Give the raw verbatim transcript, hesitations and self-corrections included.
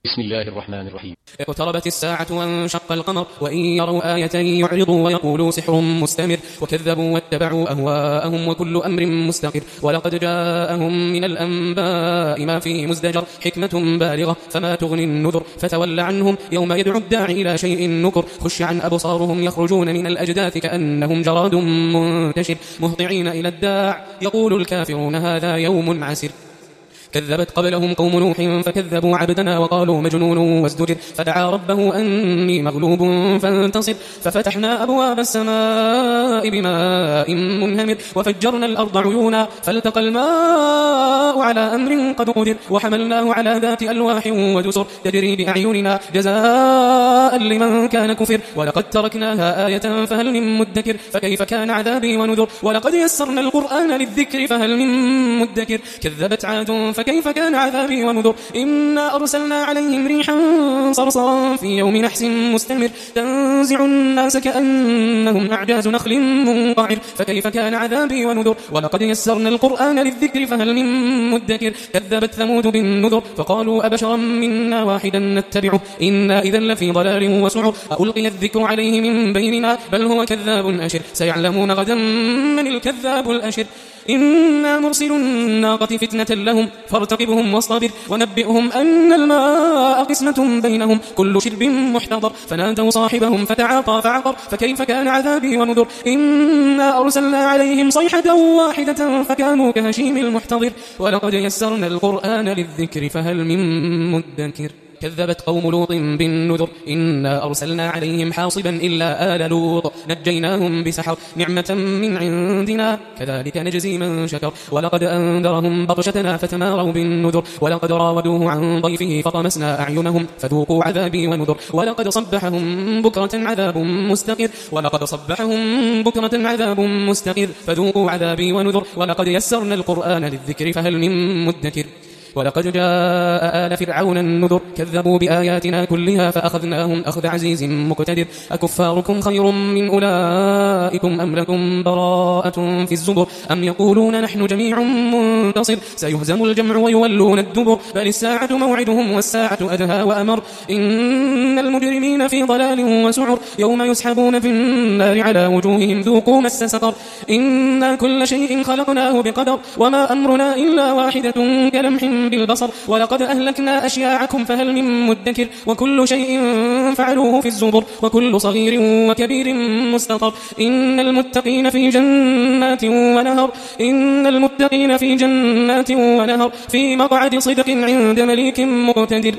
بسم الله الرحمن الرحيم. اقتربت الساعة وانشق القمر وإن يروا آية يعرضوا ويقولوا سحر مستمر وكذبوا واتبعوا أهواءهم وكل أمر مستقر ولقد جاءهم من الأنباء ما فيه مزدجر حكمة بالغة فما تغني النذر فتول عنهم يوم يدعو الداعي إلى شيء نكر خش عن أبصارهم يخرجون من الأجداث كأنهم جراد منتشر مهطعين إلى الداع يقول الكافرون هذا يوم عسر كذبت قبلهم قوم نوح فكذبوا عبدنا وقالوا مجنون وازدجر فدعا ربه أني مغلوب فانتصر ففتحنا أبواب السماء بماء منهمر وفجرنا الأرض عيونا فالتقى الماء على أمر قد قدر وحملناه على ذات ألواح ودسر تجري بأعيننا جزاء لمن كان كفر ولقد تركناها آية فهل من مدكر فكيف كان عذابي ونذر ولقد يسرنا القرآن للذكر فهل من مدكر كذبت عاد فكيف كان عذابي ونذر إنا أرسلنا عليهم ريحا صرصرا في يوم نحس مستمر تنزع الناس كأنهم أعجاز نخل منقعر فكيف كان عذابي ونذر ولقد يسرنا القرآن للذكر فهل من مدكر كذبت ثمود بالنذر فقالوا أبشرا منا واحدا نتبعه إنا إذا لفي ضلال وسعر ألقي الذكر عليه من بيننا بل هو كذاب أشر سيعلمون غدا من الكذاب الأشر إنا مرسل الناقة فتنة لهم فارتقبهم واصطبر ونبئهم أن الماء قسمة بينهم كل شرب محتضر فنادوا صاحبهم فتعاطى فعقر فكيف كان عذابي ونذر إنا أرسلنا عليهم صيحة واحدة فكانوا كهشيم المحتضر ولقد يسرنا القرآن للذكر فهل من مدكر كذبت قوم لوط بالنذر إنا أرسلنا عليهم حاصبا إلا آل لوط نجيناهم بسحر نعمة من عندنا كذلك نجزي من شكر ولقد أنذرهم بطشتنا فتماروا بالنذر ولقد راودوه عن ضيفه فطمسنا أعينهم فذوقوا عذابي ونذر ولقد صبحهم بكرة عذاب مستقر ولقد صبحهم بكرة عذاب مستقر فذوقوا عذابي ونذر ولقد يسرنا القرآن للذكر فهل من مدكر ولقد جاء آل فرعون النذر كذبوا بآياتنا كلها فأخذناهم أخذ عزيز مقتدر أكفاركم خير من أولئكم أم لكم براءة في الزبر أم يقولون نحن جميع منتصر سيهزم الجمع ويولون الدبر بل الساعة موعدهم والساعة أدهى وأمر إن المجرمين في ضلال وسعر يوم يسحبون في النار على وجوههم ذوقوا مس سقر إنا كل شيء خلقناه بقدر وما أمرنا إلا واحدة كلمح بالبصر ولقد أهلكنا أشياعكم فهل من مدكر وكل شيء فعلوه في الزبر وكل صغير وكبير مستطر إن المتقين في جنات ونهر إن المتقين في جنات ونهر في مقعد صدق عند مليك مقتدر